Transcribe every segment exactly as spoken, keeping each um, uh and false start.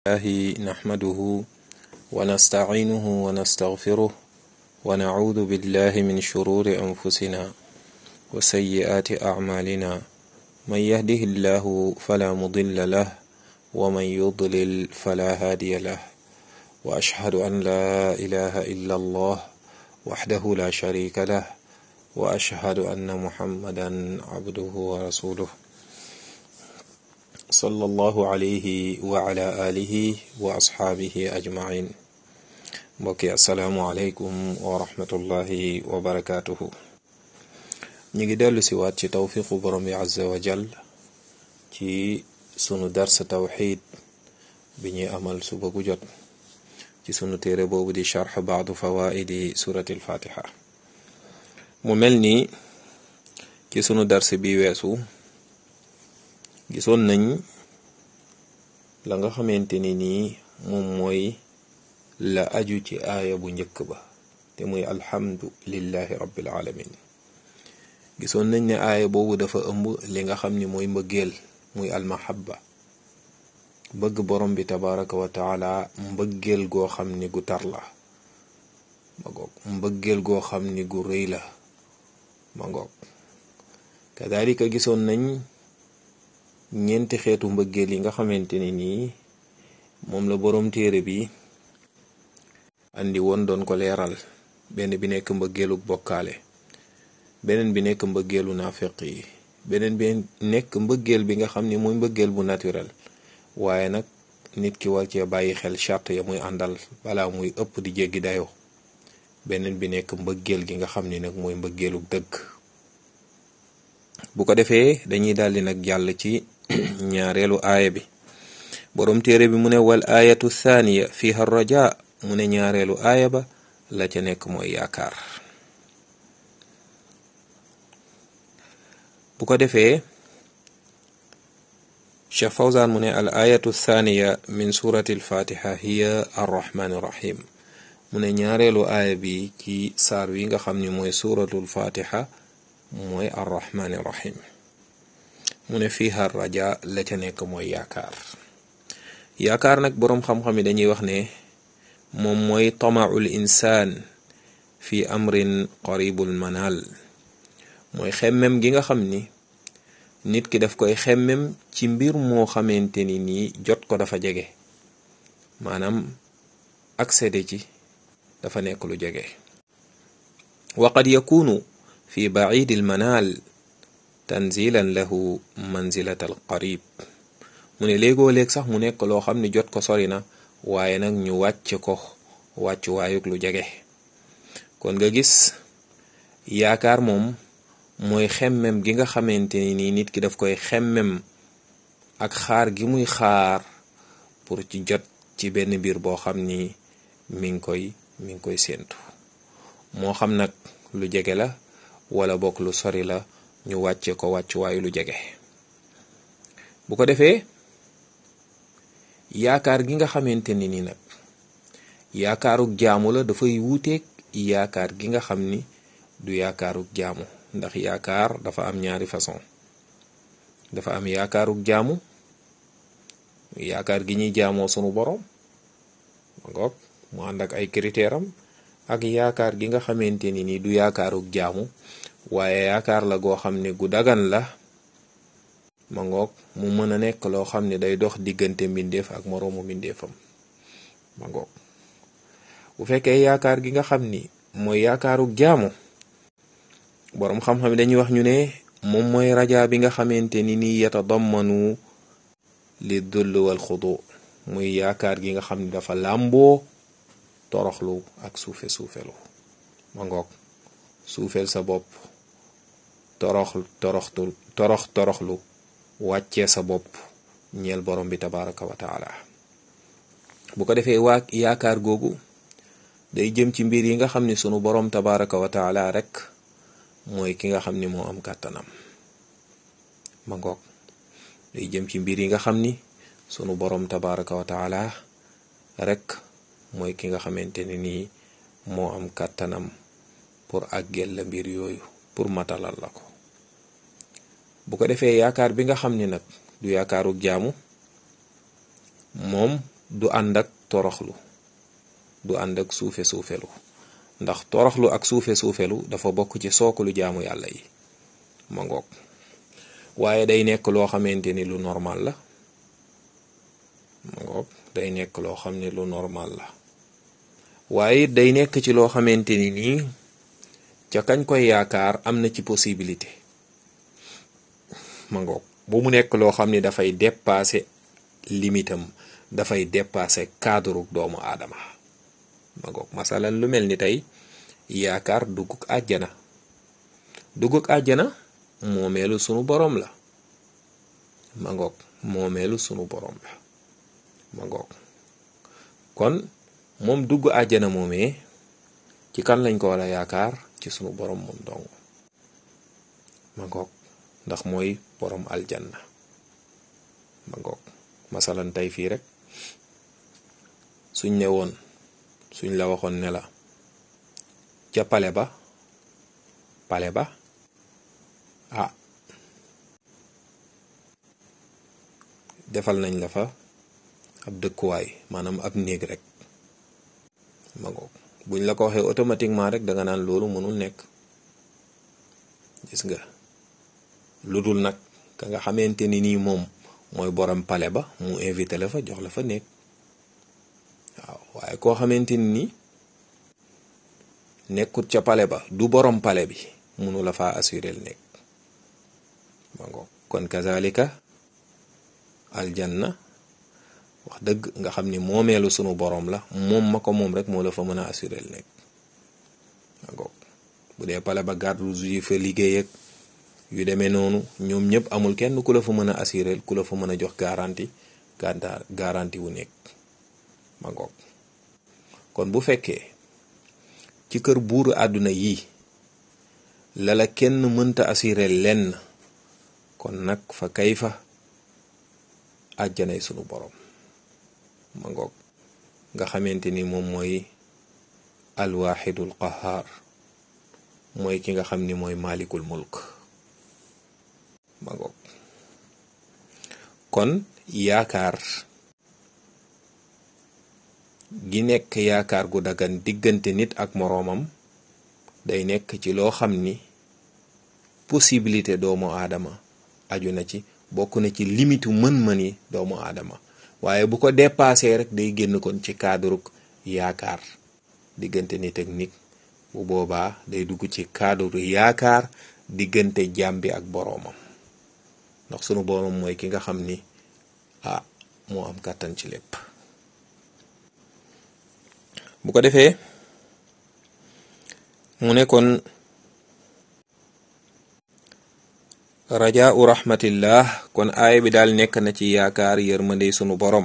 الله نحمده ونستعينه ونستغفره ونعوذ بالله من شرور أنفسنا وسيئات أعمالنا من يهده الله فلا مضل له ومن يضلل فلا هادي له وأشهد أن لا إله إلا الله وحده لا شريك له وأشهد أن محمدا عبده ورسوله صلى الله عليه وعلى آله وأصحابه أجمعين. mbokki assalaamu aleykum wa rahmatullahi wa barakaatuhu. ñu ngi dellu si waat ci tawfiqu borom bi azza wa jal ci sunu dars tawxid bi ñuy amal suba gu jot ci sunu téere boobu di charx baadu fawaidi surati alfatiha. mu mel ni ci sunu dars bi weesu gisoon nañ la nga xamante ni nii moom mooy la aju ci aaya bu njëkk ba te muy alhamdu lillahi rabbil alamin. gisoon nañ ne aaya boobu dafa ëmb li nga xam ni mooy mbëggeel muy almahabba, bëgg borom bi tabaraka wa taala mbëggeel goo xam ni gu tar la ma ngoog, mbëggeel goo xam ni gu rëy la ma ngoog. kadalika gisoon nañ ñeenti xeetu mbëggeel yi nga xamante ni nii moom la boroom téere bi andi woon doon ko leeral. benn bi nekk mbëggeelu bokkaale, beneen bi nekk mbëggeelu naafeq yi, beneen bi nekk mbëggeel bi nga xam ni mooy mbëggeel bu naturel, waaye nag nit ki war cee bàyyi xel charte ya muy àndal balaa muy ëpp di jéggi dayoo. beneen bi nekk mbëggeel gi nga xam ni nag mooy mbëggeelu dëgg. bu ko defee dañuy daldi nag jàll ci ñaareelu aaya bi. boroom téere bi mu ne wal aayatu thaniya fiha raja, mu ne ñaareelu aaya ba la ca nekk mooy yaakaar. bu ko defee Cheikh Fawzan mu ne al aayatu thaniya min surati alfatiha hiya arrahmani rahim. mu ne ñaareelu aaya bi ci saar wi nga xam ni mooy suratul fatiha mooy arrahmani rahim. mu ne fiha raja, la ca nekk mooy yaakaar. yaakaar nag boroom xam-xam yi dañuy wax ne moom mooy tamaul insaan fi amrin qaribul manal, mooy xemmem gi nga xam ni nit ki daf koy xemmem ci mbir moo xamante ni nii jot ko dafa jege, maanaam accéder ci dafa nekk lu jege. wa qad yakunu fi baidil manal tanzilan lahu manzilatal qarib. mu ne léegoo léeg sax mu nekk loo xam ne jot ko sori na, waaye nag ñu wàcc ko wàccu waayug lu jege. kon nga gis yaakaar moom mooy xemmem gi nga xamante ni nit ki daf koy xemmem ak xaar gi muy xaar pour ci jot ci benn mbir boo xam ni mi ngi koy mi ngi koy séentu, moo xam nag lu jege la wala bokk lu sori la, ñu wàcce ko wàccu waayu lu jege. bu ko defee yaakaar gi nga xamante ni ni nag yaakaaruk jaamu la, dafay wuuteeg yaakaar gi nga xam ni du yaakaaruk jaamu. ndax yaakaar dafa am ñaari façon. dafa am yaakaaruk jaamu, yaakaar gi ñuy jaamoo sunu borom ngoog mu ànd ak ay critère am, ak yaakaar gi nga xamante ni ni du yaakaaruk jaamu, waaye yaakaar la goo xam ne gu dagan la ma ngoog, mu mën a nekk loo xam ne day dox diggante mbindeef ak moroomu mbindeefam ma ngoog. bu fekkee yaakaar gi nga xam ni mooy yaakaaruk jaamu, boroom xam-xam dañuy wax ñu ne moom mooy raja bi nga xamante ni nii yatadammanu li dull wal xudu, muy yaakaar gi nga xam ni dafa làmboo toroxlu ak suufe suufelu ma ngoog. suufel sa bopp, torox toroxtu torox toroxlu wàccee sa bopp ñeel borom bi tabaraka wa taala. bu ko defee waa yaakaar googu day jëm ci mbir yi nga xam ni sunu borom tabaraka wa taala rek mooy ki nga xam ni moo am kàttanam ma ngoog. day jëm ci mbir yi nga xam ni sunu borom tabaraka wa taala rek mooy ki nga xamante ne nii moo am kàttanam pour àggel la mbir yooyu, pour matalal la ko. bu ko defee yaakaar bi nga xam ni nag du yaakaaruk jaamu, moom du ànd ak toroxlu, du ànd ak suufe suufelu, ndax toroxlu ak suufe suufelu dafa bokk ci sookalu jaamu yàlla yi ma ngoog. waaye day nekk loo xamante ni lu normal la ma ngoog, day nekk loo xam ne lu normal la, waaye day nekk ci loo xamante ni nii ca kañ koy yaakaar am na ci possibilité ma ngoog, bu mu nekk loo xam ne dafay dépasser limitam, dafay dépasser cadre doomu aadama ma ngoog. masalan lu mel ni tey yaakaar dugguk àjjana, dugguk àjjana moomeelu sunu borom la ma ngoog, moomeelu sunu borom la ma ngoog. kon moom dugg àjjana moomee ci kan lañ ko war a yaakaar? ci sunu borom moom dong ma ngoog, ndax mooy borom aljanna ma ngoog. masalan tey fii rek suñ ne woon suñ la waxoon ne la ca pale ba pale ba ah defal nañ la fa ab dëkkuwaay, maanaam ab néeg rek ma ngoog. buñ la ko waxee automatiquement rek da nga naan loolu mënul nekk. gis nga lu dul nag ka nga xamante ni nii moom mooy borom pale ba mu invité la fa jox la fa néeg waaw. waaye koo xamante ni nii nekkut ca pale ba, du borom pale bi, mënu la faa assuré nekk ma ngoog. kon kazalika aljanna wax dëgg nga xam ni moomeelu sunu borom la, moom ma ko moom rek moo la fa mën a assuré nekk ma ngoog. bu dee pale ba garde yu fa liggéey ak yu demee noonu, ñoom ñëpp amul kenn ku la fa mën a assuré, ku la fa mën a jox garantie garantie wu nekk ma ngoog. kon bu fekkee ci kër buuru àdduna yi la la kenn mënta assuré lenn, kon nag fa kayfa àjjanay sunu borom ma ngoog, nga xamante ni moom mooy alwaxidul qahaar, mooy ki nga xam ni mooy malikul mulk ma ngoog. kon yaakaar gi nekk yaakaar gu dagan diggante nit ak moroomam day nekk ci loo xam ni possibilité doomu aadama aju na ci, bokk na ci limitu mën-mëni doomu aadama, waaye bu ko dépassé rek day génn kon ci cadre yaakaar diggante nit ak nit. bu boobaa day dugg ci cadre yaakaar diggante jaam bi ak boroomam, ndax sunu boroom mooy ki nga xam ni ah moo am kàttan ci lépp. bu ko defee mu ne kon rajaa u rahmatillah, kon aaya bi daal nekk na ci yaakaar yërmande sunu borom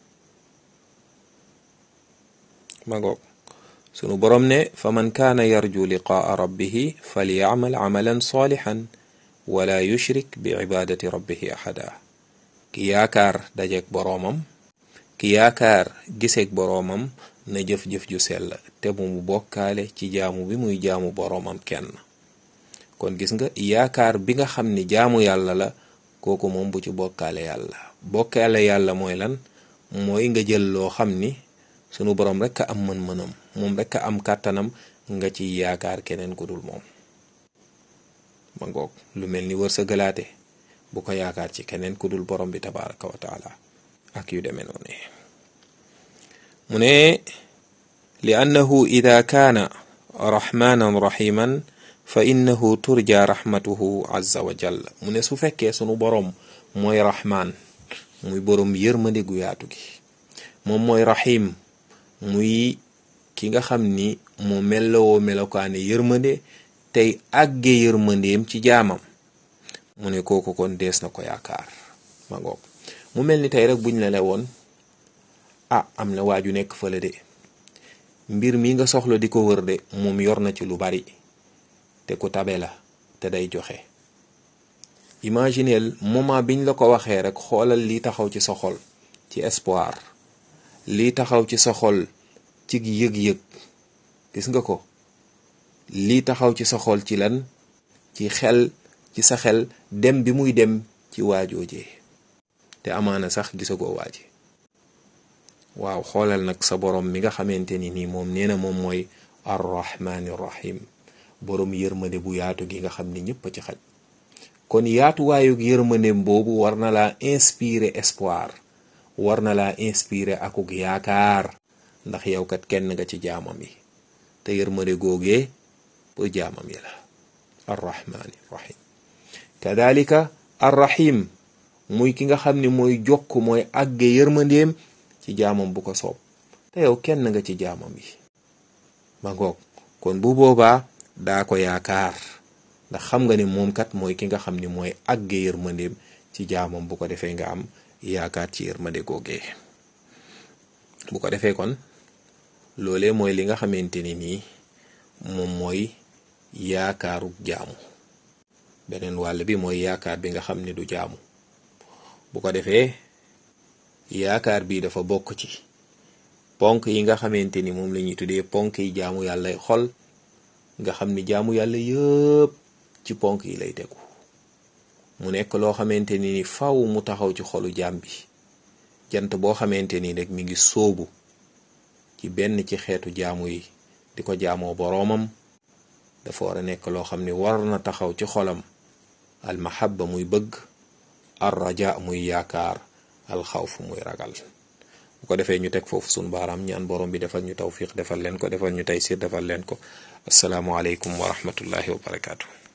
ma ngoog. sunu borom ne fa man kaana yarju liqaa rabbihi falyacmal camalan saalixan wala yushrik bi cibaadati rabbihi axada. ki yaakaar dajeek boroomam, ki yaakaar giseek boroomam, na jëf-jëf ju sell te bu mu bokkaale ci jaamu bi muy jaamu boroomam kenn. kon gis nga yaakaar bi nga xam ni jaamu yàlla la, kooku moom bu ci bokkaale yàlla. bokkaale yàlla mooy lan? mooy nga jël loo xam ni sunu borom rek a am mën-mënam, moom rek a am kàttanam, nga ci yaakaar keneen ku dul moom ma ngoog. lu mel ni wërsëgalaate, bu ko yaakaar ci keneen ku dul borom bi tabaraka wa taala ak yu demee noonu. mu ne li annahu ida kaana rahmanan rahiman fa innahu turja rahmatuhu azza wa jalla. mu ne su fekkee sunu borom mooy rahman, muy borom yërmande gu yaatu gi, moom mooy rahim, muy ki nga xam ni moo mellowoo melokaane yërmande tey àgge yërmandeem ci jaamam, mu ne kooku kon dees na ko yaakaar ma ngoog. mu mel ni tey rek buñ la ne woon ah am na waaju nekk fële de, mbir mi nga soxla di ko wër de moom yor na ci lu bari te ku tabe la te day joxe. imagineel moment biñ la ko waxee rek, xoolal lii taxaw ci sa xol ci espoir, lii taxaw ci sa xol ci yëg-yëg, gis nga ko, lii taxaw ci sa xol ci lan, ci xel, ci sa xel dem bi muy dem ci waajoojee te amaana sax gisagoo waaji. waaw xoolal nag sa borom mi nga xamante ni nii moom nee na moom mooy arrahmaani rahim, borom yërmande bu yaatu gi nga xam ni ñëpp a ci xaj. kon yaatuwaayug yërmandeem boobu war na laa inspirer espoir, war na laa inspirer akuk yaakaar, ndax yow kat kenn nga ci jaamam yi te yërmande googee pour jaamam yi la. arrahmaani rahim kadalika arrahim muy ki nga xam ni mooy jokk mooy àgge yërmandeem ci jaamam bu ko soob te yow kenn nga ci jaamam yi. ma ngoog kon bu boobaa daa ko yaakaar, ndax xam nga ni moom kat mooy ki nga xam ni mooy àgge yërmandeem ci jaamam, bu ko defee nga am yaakaar ci yërmande googee. bu ko defee kon loolee mooy li nga xamante ni nii moom mooy yaakaaru jaamu. beneen wàll bi mooy yaakaar bi nga xam ni du jaamu. bu ko defee yaakaar bi dafa bokk ci ponk yi nga xamante ni moom la ñuy tuddee ponk yi jaamu yàlla xol, nga xam ni jaamu yàlla yëpp ci ponk yi lay tegu. mu nekk loo xamante ni ni faw mu taxaw ci xolu jaam bi. jant boo xamante ni rek mi ngi sóobu ci benn ci xeetu jaamu yi di ko jaamoo boroomam, dafa war a nekk loo xam ni war na taxaw ci xolam al mahabba muy bëgg, ar raja muy yaakaar, al xawf muy ragal. bu ko defee ñu teg foofu sunu baaraam, ñaan borom bi defal ñu tawfiq defal leen ko, defal ñu taysir defal leen ko. assalaamu aleykum wa rahmatullahi wa barakaatu.